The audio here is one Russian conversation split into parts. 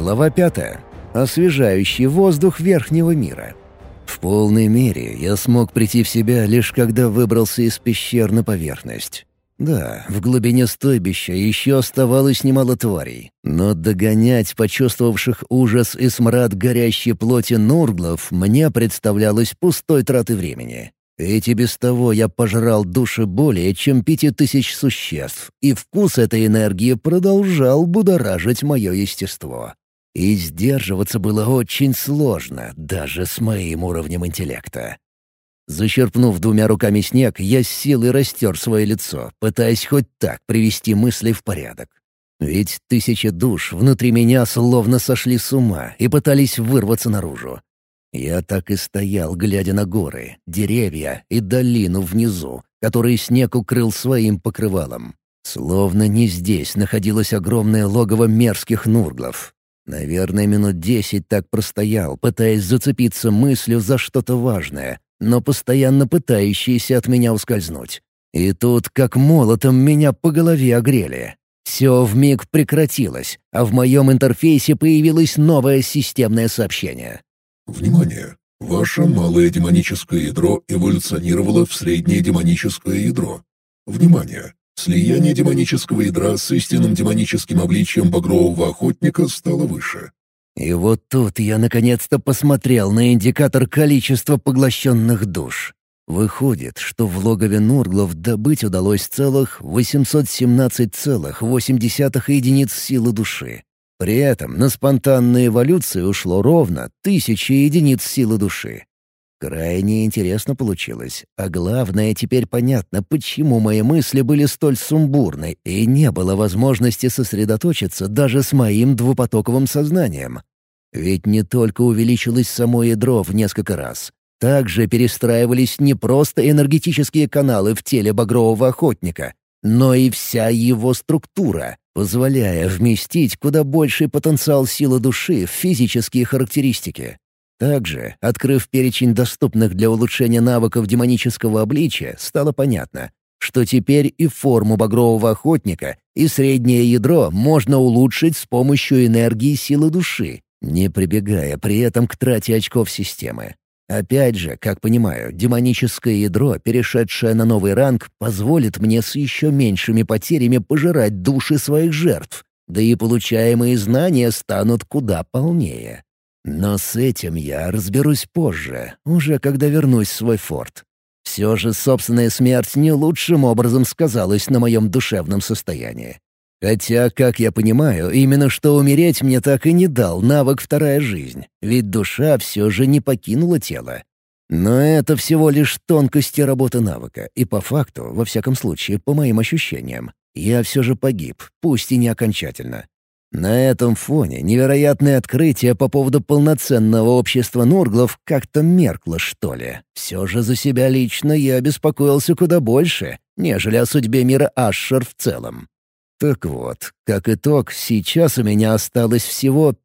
Глава 5. Освежающий воздух верхнего мира. В полной мере я смог прийти в себя, лишь когда выбрался из пещер на поверхность. Да, в глубине стойбища еще оставалось немало тварей, но догонять почувствовавших ужас и смрад горящей плоти нурглов мне представлялось пустой тратой времени. Ведь и без того я пожрал души более чем 5000 существ, и вкус этой энергии продолжал будоражить мое естество. И сдерживаться было очень сложно, даже с моим уровнем интеллекта. Зачерпнув 2 руками снег, я с силой растер свое лицо, пытаясь хоть так привести мысли в порядок. Ведь 1000 душ внутри меня словно сошли с ума и пытались вырваться наружу. Я так и стоял, глядя на горы, деревья и долину внизу, которую снег укрыл своим покрывалом. Словно не здесь находилось огромное логово мерзких нурглов. Наверное, минут 10 так простоял, пытаясь зацепиться мыслью за что-то важное, но постоянно пытающиеся от меня ускользнуть. И тут, как молотом, меня по голове огрели. Все вмиг прекратилось, а в моем интерфейсе появилось новое системное сообщение. Внимание! Ваше малое демоническое ядро эволюционировало в среднее демоническое ядро. Внимание! Слияние демонического ядра с истинным демоническим обличием багрового охотника стало выше. И вот тут я наконец-то посмотрел на индикатор количества поглощенных душ. Выходит, что в логове нурглов добыть удалось целых 817,8 единиц силы души. При этом на спонтанную эволюцию ушло ровно 1000 единиц силы души. Крайне интересно получилось, а главное, теперь понятно, почему мои мысли были столь сумбурны и не было возможности сосредоточиться даже с моим двупотоковым сознанием. Ведь не только увеличилось само ядро в несколько раз, также перестраивались не просто энергетические каналы в теле багрового охотника, но и вся его структура, позволяя вместить куда больший потенциал силы души в физические характеристики. Также, открыв перечень доступных для улучшения навыков демонического обличия, стало понятно, что теперь и форму багрового охотника, и среднее ядро можно улучшить с помощью энергии силы души, не прибегая при этом к трате очков системы. Опять же, как понимаю, демоническое ядро, перешедшее на новый ранг, позволит мне с еще меньшими потерями пожирать души своих жертв, да и получаемые знания станут куда полнее. Но с этим я разберусь позже, уже когда вернусь в свой форт. Все же собственная смерть не лучшим образом сказалась на моем душевном состоянии. Хотя, как я понимаю, именно что умереть мне так и не дал навык «Вторая жизнь», ведь душа все же не покинула тело. Но это всего лишь тонкости работы навыка, и по факту, во всяком случае, по моим ощущениям, я все же погиб, пусть и не окончательно. На этом фоне невероятное открытие по поводу полноценного общества нурглов как-то меркло, что ли. Все же за себя лично я беспокоился куда больше, нежели о судьбе мира Ашшер в целом. Так вот, как итог, сейчас у меня осталось всего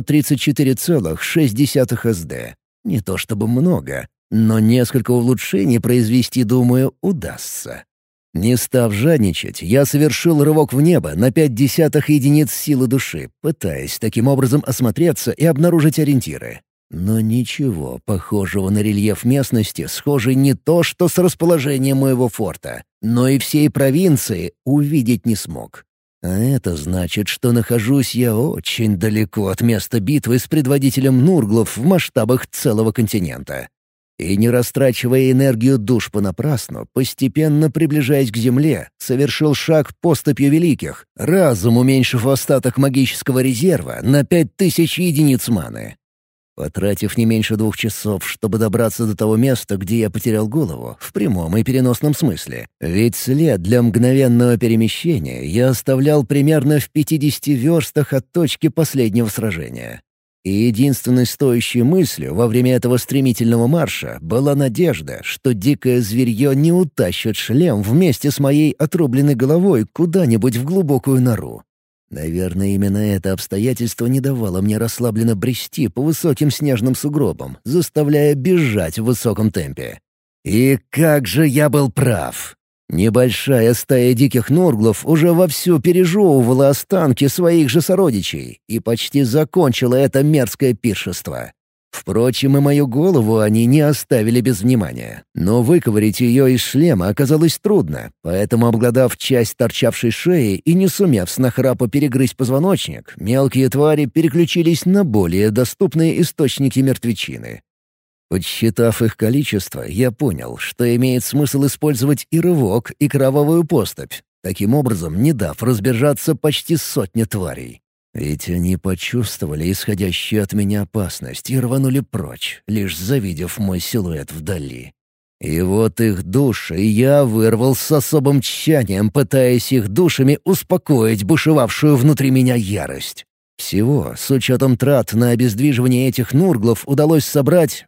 534,6 СД. Не то чтобы много, но несколько улучшений произвести, думаю, удастся. Не став жадничать, я совершил рывок в небо на 0,5 единиц силы души, пытаясь таким образом осмотреться и обнаружить ориентиры. Но ничего похожего на рельеф местности, схожий не то что с расположением моего форта, но и всей провинции, увидеть не смог. А это значит, что нахожусь я очень далеко от места битвы с предводителем нурглов в масштабах целого континента. И не растрачивая энергию душ понапрасну, постепенно приближаясь к земле, совершил шаг поступью великих, разом уменьшив остаток магического резерва на 5000 единиц маны. Потратив не меньше 2 часов, чтобы добраться до того места, где я потерял голову, в прямом и переносном смысле, ведь след для мгновенного перемещения я оставлял примерно в 50 верстах от точки последнего сражения. И единственной стоящей мыслью во время этого стремительного марша была надежда, что дикое зверье не утащит шлем вместе с моей отрубленной головой куда-нибудь в глубокую нору. Наверное, именно это обстоятельство не давало мне расслабленно брести по высоким снежным сугробам, заставляя бежать в высоком темпе. И как же я был прав! Небольшая стая диких нурглов уже вовсю пережевывала останки своих же сородичей и почти закончила это мерзкое пиршество. Впрочем, и мою голову они не оставили без внимания. Но выковырять ее из шлема оказалось трудно, поэтому, обглодав часть торчавшей шеи и не сумев с нахрапа перегрызть позвоночник, мелкие твари переключились на более доступные источники мертвечины. Подсчитав их количество, я понял, что имеет смысл использовать и рывок, и кровавую поступь, таким образом не дав разбежаться почти сотне тварей. Ведь они почувствовали исходящую от меня опасность и рванули прочь, лишь завидев мой силуэт вдали. И вот их души я вырвал с особым тщанием, пытаясь их душами успокоить бушевавшую внутри меня ярость. Всего, с учетом трат на обездвиживание этих нурглов, удалось собрать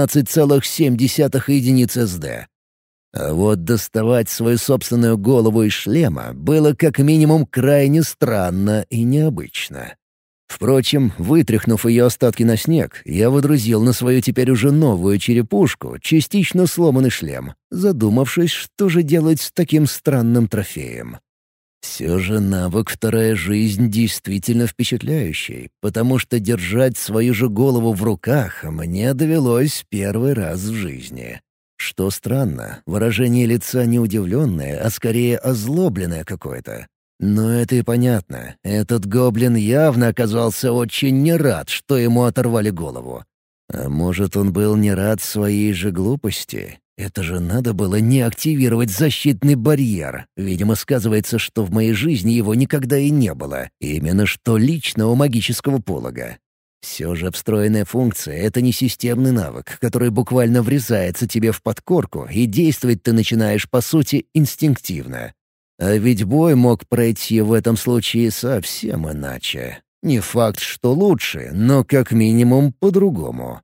18,7 единиц СД. А вот доставать свою собственную голову из шлема было как минимум крайне странно и необычно. Впрочем, вытряхнув ее остатки на снег, я водрузил на свою теперь уже новую черепушку частично сломанный шлем, задумавшись, что же делать с таким странным трофеем. Все же навык «Вторая жизнь» действительно впечатляющий, потому что держать свою же голову в руках мне довелось первый раз в жизни. Что странно, выражение лица не удивленное, а скорее озлобленное какое-то. Но это и понятно. Этот гоблин явно оказался очень не рад, что ему оторвали голову. А может, он был не рад своей же глупости? Это же надо было не активировать защитный барьер. Видимо, сказывается, что в моей жизни его никогда и не было. Именно что личного магического полога. Все же встроенная функция — это не системный навык, который буквально врезается тебе в подкорку, и действовать ты начинаешь, по сути, инстинктивно. А ведь бой мог пройти в этом случае совсем иначе. Не факт, что лучше, но как минимум по-другому.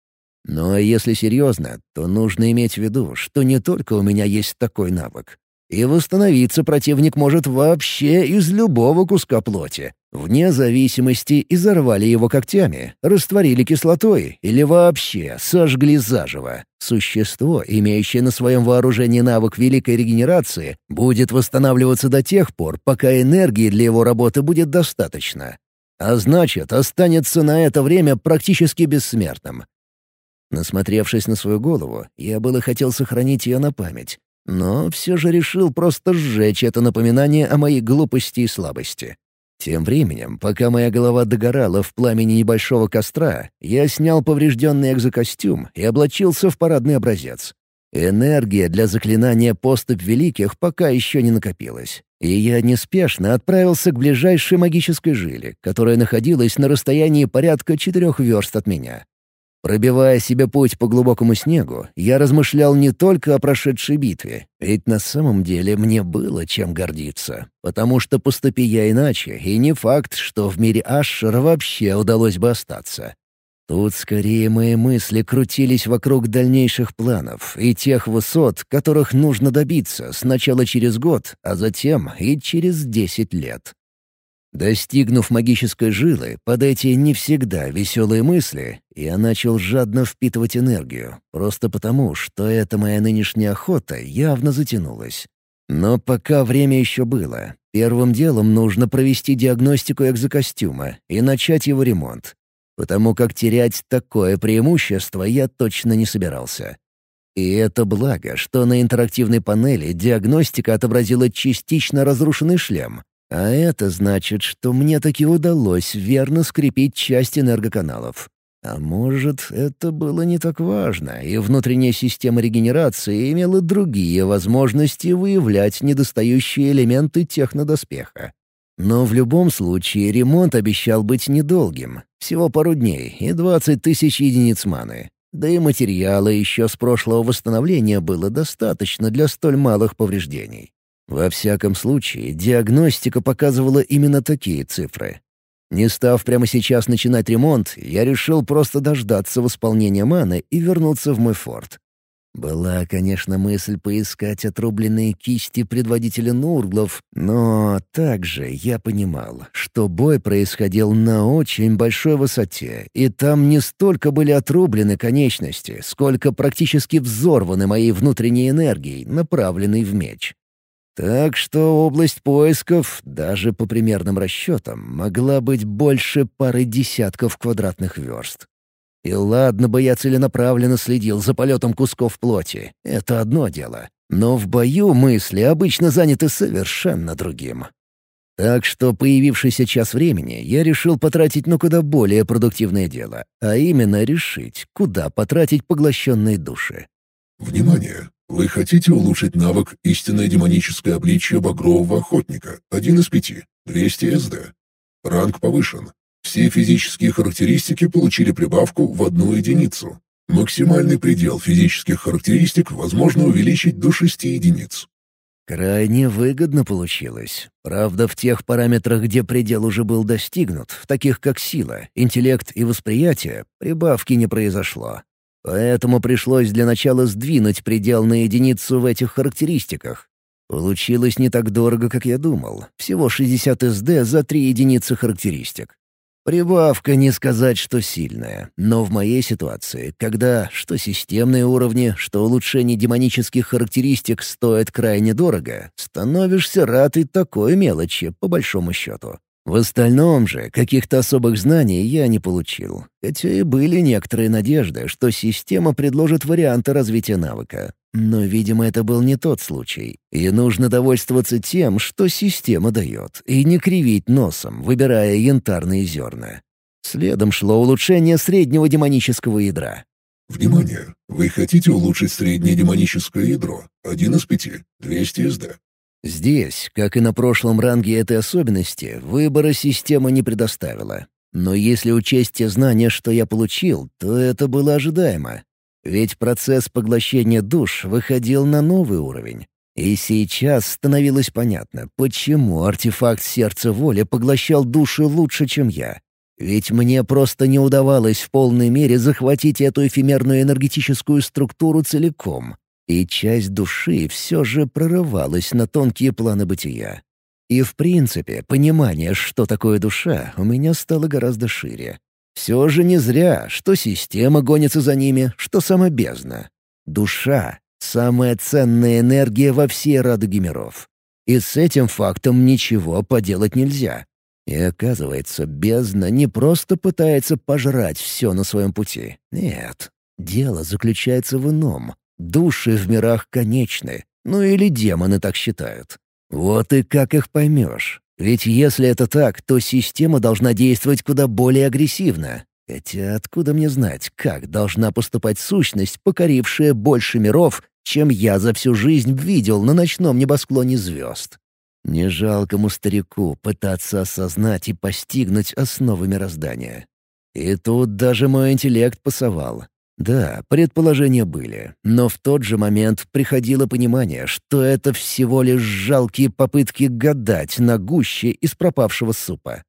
Но если серьезно, то нужно иметь в виду, что не только у меня есть такой навык. И восстановиться противник может вообще из любого куска плоти. Вне зависимости, изорвали его когтями, растворили кислотой или вообще сожгли заживо. Существо, имеющее на своем вооружении навык великой регенерации, будет восстанавливаться до тех пор, пока энергии для его работы будет достаточно. А значит, останется на это время практически бессмертным. Насмотревшись на свою голову, я было хотел сохранить ее на память, но все же решил просто сжечь это напоминание о моей глупости и слабости. Тем временем, пока моя голова догорала в пламени небольшого костра, я снял поврежденный экзокостюм и облачился в парадный образец. Энергия для заклинания «Поступь великих» пока еще не накопилась, и я неспешно отправился к ближайшей магической жиле, которая находилась на расстоянии порядка 4 верст от меня. Пробивая себе путь по глубокому снегу, я размышлял не только о прошедшей битве, ведь на самом деле мне было чем гордиться, потому что поступи я иначе, и не факт, что в мире Ашшера вообще удалось бы остаться. Тут скорее мои мысли крутились вокруг дальнейших планов и тех высот, которых нужно добиться сначала через год, а затем и через 10 лет. Достигнув магической жилы, под эти не всегда веселые мысли, я начал жадно впитывать энергию, просто потому, что эта моя нынешняя охота явно затянулась. Но пока время еще было, первым делом нужно провести диагностику экзокостюма и начать его ремонт, потому как терять такое преимущество я точно не собирался. И это благо, что на интерактивной панели диагностика отобразила частично разрушенный шлем. А это значит, что мне таки удалось верно скрепить часть энергоканалов. А может, это было не так важно, и внутренняя система регенерации имела другие возможности выявлять недостающие элементы технодоспеха. Но в любом случае ремонт обещал быть недолгим. Всего пару дней и 20 тысяч единиц маны. Да и материала еще с прошлого восстановления было достаточно для столь малых повреждений. Во всяком случае, диагностика показывала именно такие цифры. Не став прямо сейчас начинать ремонт, я решил просто дождаться восполнения маны и вернуться в мой форт. Была, конечно, мысль поискать отрубленные кисти предводителя Нурглов, но также я понимал, что бой происходил на очень большой высоте, и там не столько были отрублены конечности, сколько практически взорваны моей внутренней энергией, направленной в меч. Так что область поисков, даже по примерным расчетам, могла быть больше пары десятков квадратных верст. И ладно бы я целенаправленно следил за полетом кусков плоти, это одно дело. Но в бою мысли обычно заняты совершенно другим. Так что появившийся час времени я решил потратить на куда более продуктивное дело, а именно решить, куда потратить поглощенные души. Внимание! Вы хотите улучшить навык «Истинное демоническое обличие багрового охотника» 1 из 5, 200 СД. Ранг повышен. Все физические характеристики получили прибавку в 1 единицу. Максимальный предел физических характеристик возможно увеличить до 6 единиц. Крайне выгодно получилось. Правда, в тех параметрах, где предел уже был достигнут, в таких как сила, интеллект и восприятие, прибавки не произошло. Поэтому пришлось для начала сдвинуть предел на единицу в этих характеристиках. Получилось не так дорого, как я думал. Всего 60 СД за 3 единицы характеристик. Прибавка не сказать, что сильная, но в моей ситуации, когда что системные уровни, что улучшение демонических характеристик стоят крайне дорого, становишься рад и такой мелочи, по большому счету. В остальном же каких-то особых знаний я не получил, хотя и были некоторые надежды, что система предложит варианты развития навыка. Но, видимо, это был не тот случай, и нужно довольствоваться тем, что система дает, и не кривить носом, выбирая янтарные зерна. Следом шло улучшение среднего демонического ядра. Внимание! Вы хотите улучшить среднее демоническое ядро 1 из 5, 200 СД. Здесь, как и на прошлом ранге этой особенности, выбора система не предоставила. Но если учесть те знания, что я получил, то это было ожидаемо. Ведь процесс поглощения душ выходил на новый уровень. И сейчас становилось понятно, почему артефакт сердца воли поглощал души лучше, чем я. Ведь мне просто не удавалось в полной мере захватить эту эфемерную энергетическую структуру целиком. И часть души все же прорывалась на тонкие планы бытия. И в принципе, понимание, что такое душа, у меня стало гораздо шире. Все же не зря, что система гонится за ними, что сама бездна. Душа — самая ценная энергия во всей радуге миров. И с этим фактом ничего поделать нельзя. И оказывается, бездна не просто пытается пожрать все на своем пути. Нет, дело заключается в ином. Души в мирах конечны, ну или демоны так считают. Вот и как их поймешь? Ведь если это так, то система должна действовать куда более агрессивно. Хотя откуда мне знать, как должна поступать сущность, покорившая больше миров, чем я за всю жизнь видел на ночном небосклоне звезд? Не жалкому старику пытаться осознать и постигнуть основы мироздания. И тут даже мой интеллект пасовал. Да, предположения были, но в тот же момент приходило понимание, что это всего лишь жалкие попытки гадать на гуще из пропавшего супа.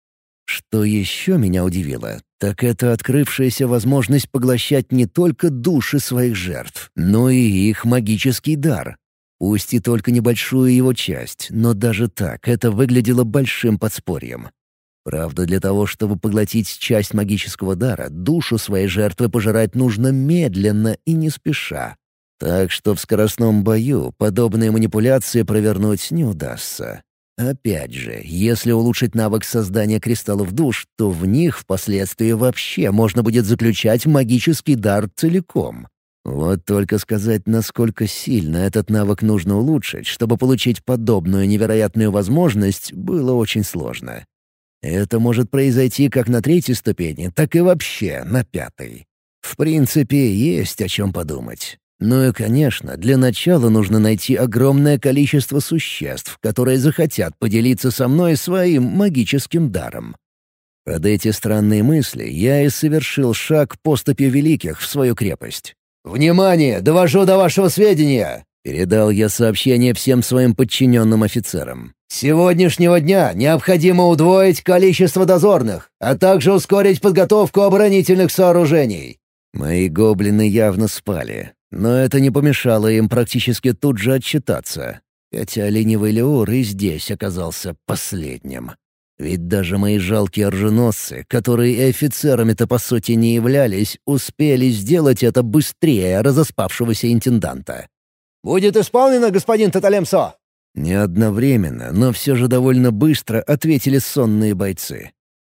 Что еще меня удивило, так это открывшаяся возможность поглощать не только души своих жертв, но и их магический дар. Пусть и только небольшую его часть, но даже так это выглядело большим подспорьем. Правда, для того, чтобы поглотить часть магического дара, душу своей жертвы пожирать нужно медленно и не спеша. Так что в скоростном бою подобные манипуляции провернуть не удастся. Опять же, если улучшить навык создания кристаллов душ, то в них впоследствии вообще можно будет заключать магический дар целиком. Вот только сказать, насколько сильно этот навык нужно улучшить, чтобы получить подобную невероятную возможность, было очень сложно. Это может произойти как на 3-й ступени, так и вообще на 5-й. В принципе, есть о чем подумать. Ну и, конечно, для начала нужно найти огромное количество существ, которые захотят поделиться со мной своим магическим даром. Под эти странные мысли я и совершил шаг поступью великих в свою крепость. «Внимание! Довожу до вашего сведения!» — передал я сообщение всем своим подчиненным офицерам. «С сегодняшнего дня необходимо удвоить количество дозорных, а также ускорить подготовку оборонительных сооружений». Мои гоблины явно спали, но это не помешало им практически тут же отчитаться. Хотя ленивый Леур и здесь оказался последним. Ведь даже мои жалкие оруженосцы, которые и офицерами-то по сути не являлись, успели сделать это быстрее разоспавшегося интенданта. «Будет исполнено, господин Таталемсо!» Не одновременно, но все же довольно быстро ответили сонные бойцы.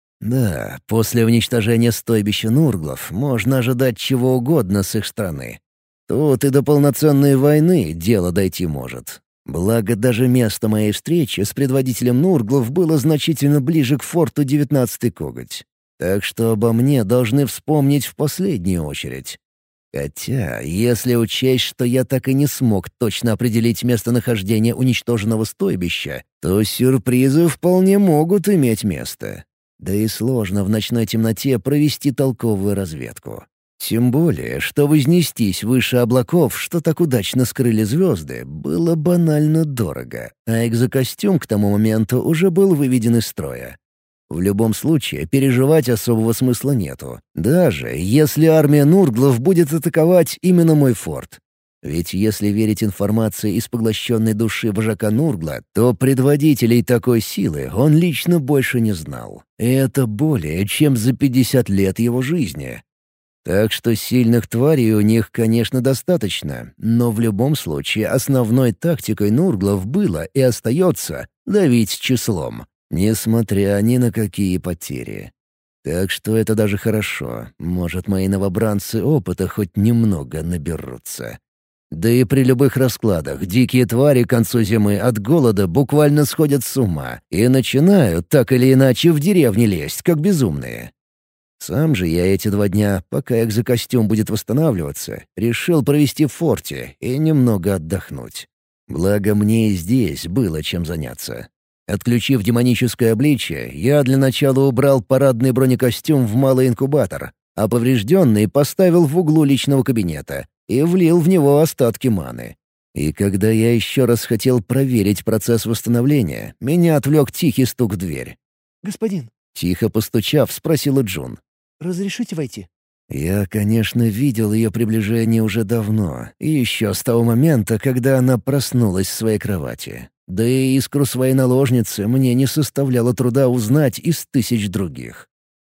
Да, после уничтожения стойбища Нурглов можно ожидать чего угодно с их стороны. Тут и до полноценной войны дело дойти может. Благо, даже место моей встречи с предводителем Нурглов было значительно ближе к форту 19-й коготь. Так что обо мне должны вспомнить в последнюю очередь. Хотя, если учесть, что я так и не смог точно определить местонахождение уничтоженного стойбища, то сюрпризы вполне могут иметь место. Да и сложно в ночной темноте провести толковую разведку. Тем более, что вознестись выше облаков, что так удачно скрыли звезды, было банально дорого, а экзокостюм к тому моменту уже был выведен из строя. В любом случае, переживать особого смысла нету, даже если армия Нурглов будет атаковать именно мой форт. Ведь если верить информации из поглощенной души вожака Нургла, то предводителей такой силы он лично больше не знал. И это более чем за 50 лет его жизни. Так что сильных тварей у них, конечно, достаточно, но в любом случае основной тактикой Нурглов было и остается давить числом, несмотря ни на какие потери. Так что это даже хорошо. Может, мои новобранцы опыта хоть немного наберутся. Да и при любых раскладах дикие твари к концу зимы от голода буквально сходят с ума и начинают так или иначе в деревне лезть, как безумные. Сам же я эти 2 дня, пока экзокостюм будет восстанавливаться, решил провести в форте и немного отдохнуть. Благо мне и здесь было чем заняться. Отключив демоническое обличие, я для начала убрал парадный бронекостюм в малый инкубатор, а поврежденный поставил в углу личного кабинета и влил в него остатки маны. И когда я еще раз хотел проверить процесс восстановления, меня отвлек тихий стук в дверь. «Господин», — тихо постучав, спросила Джун. «разрешите войти?» Я, конечно, видел ее приближение уже давно, и еще с того момента, когда она проснулась в своей кровати. Да и искру своей наложницы мне не составляло труда узнать из 1000 других.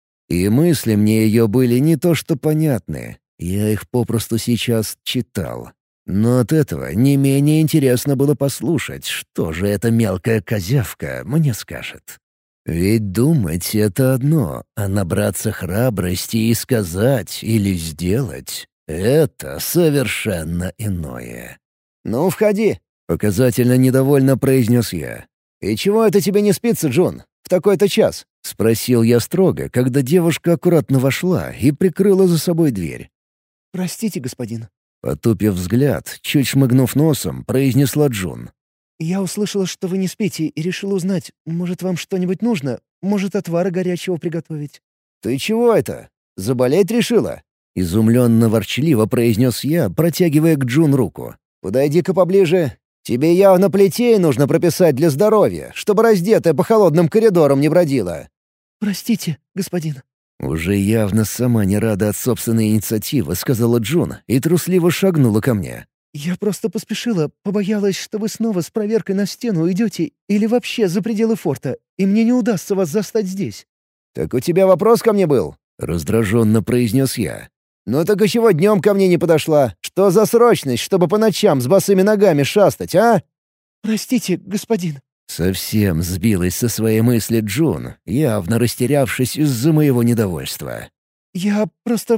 И мысли мне ее были не то что понятны, я их попросту сейчас читал. Но от этого не менее интересно было послушать, что же эта мелкая козявка мне скажет. Ведь думать — это одно, а набраться храбрости и сказать или сделать — это совершенно иное. «Ну, входи», — показательно недовольно произнес я. «И чего это тебе не спится, Джун, в такой-то час?» — спросил я строго, когда девушка аккуратно вошла и прикрыла за собой дверь. «Простите, господин». Потупив взгляд, чуть шмыгнув носом, произнесла Джун. «Я услышала, что вы не спите, и решила узнать, может, вам что-нибудь нужно? Может, отвара горячего приготовить?» «Ты чего это? Заболеть решила?» Изумленно-ворчливо произнес я, протягивая к Джун руку. «Подойди-ка поближе. Тебе явно плетей нужно прописать для здоровья, чтобы раздетая по холодным коридорам не бродила». «Простите, господин». Уже явно сама не рада от собственной инициативы, сказала Джун и трусливо шагнула ко мне. «Я просто поспешила, побоялась, что вы снова с проверкой на стену уйдете или вообще за пределы форта, и мне не удастся вас застать здесь». «Так у тебя вопрос ко мне был?» — раздраженно произнес я. «Ну так и чего днем ко мне не подошла? Что за срочность, чтобы по ночам с босыми ногами шастать, а?» «Простите, господин». Совсем сбилась со своей мысли Джун, явно растерявшись из-за моего недовольства. «Я...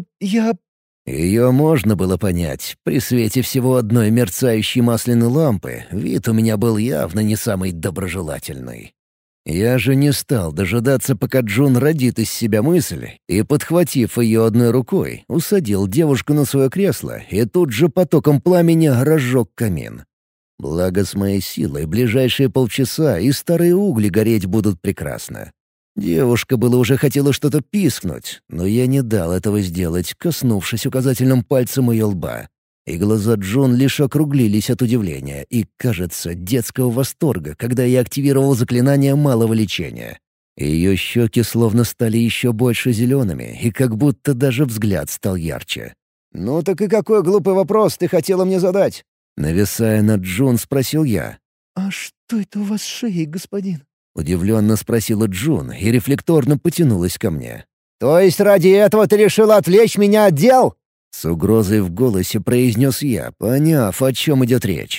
Ее можно было понять. При свете всего одной мерцающей масляной лампы вид у меня был явно не самый доброжелательный. Я же не стал дожидаться, пока Джун родит из себя мысль, и, подхватив ее одной рукой, усадил девушку на свое кресло и тут же потоком пламени разжег камин. Благо с моей силой ближайшие полчаса и старые угли гореть будут прекрасно. Девушка было уже хотела что-то пискнуть, но я не дал этого сделать, коснувшись указательным пальцем ее лба. И глаза Джун лишь округлились от удивления и, кажется, детского восторга, когда я активировал заклинание малого лечения. Ее щеки словно стали еще больше зелеными, и как будто даже взгляд стал ярче. «Ну так и какой глупый вопрос ты хотела мне задать?» Нависая над Джун, спросил я. «А что это у вас с шеей, господин?» Удивленно спросила Джун и рефлекторно потянулась ко мне. «То есть ради этого ты решила отвлечь меня от дел?» С угрозой в голосе произнес я, поняв, о чем идет речь.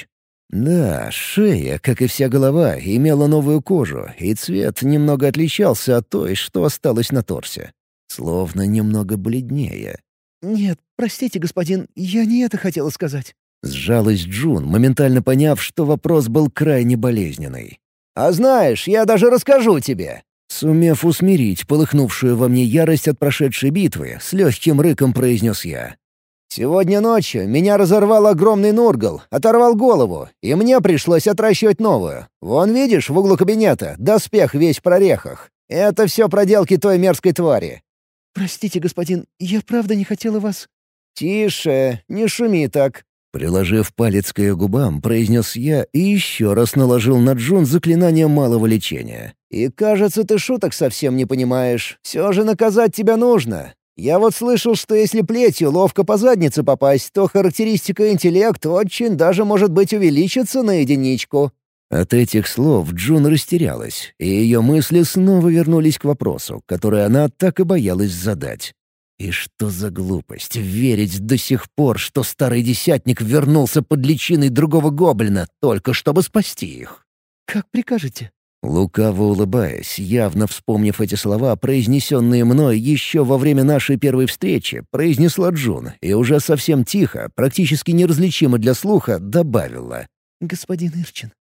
Да, шея, как и вся голова, имела новую кожу, и цвет немного отличался от той, что осталось на торсе. Словно немного бледнее. «Нет, простите, господин, я не это хотела сказать». Сжалась Джун, моментально поняв, что вопрос был крайне болезненный. «А знаешь, я даже расскажу тебе». Сумев усмирить полыхнувшую во мне ярость от прошедшей битвы, с легким рыком произнес я. «Сегодня ночью меня разорвал огромный Нургал, оторвал голову, и мне пришлось отращивать новую. Вон видишь, в углу кабинета, доспех весь в прорехах. Это все проделки той мерзкой твари». «Простите, господин, я правда не хотела вас...» «Тише, не шуми так». Приложив палец к ее губам, произнес я и еще раз наложил на Джун заклинание малого лечения. «И кажется, ты шуток совсем не понимаешь. Все же наказать тебя нужно. Я вот слышал, что если плетью ловко по заднице попасть, то характеристика интеллект очень даже может быть увеличится на единичку». От этих слов Джун растерялась, и ее мысли снова вернулись к вопросу, который она так и боялась задать. И что за глупость верить до сих пор, что старый десятник вернулся под личиной другого гоблина, только чтобы спасти их? «Как прикажете». Лукаво улыбаясь, явно вспомнив эти слова, произнесенные мной еще во время нашей первой встречи, произнесла Джун и уже совсем тихо, практически неразличимо для слуха, добавила. «Господин Ирчин,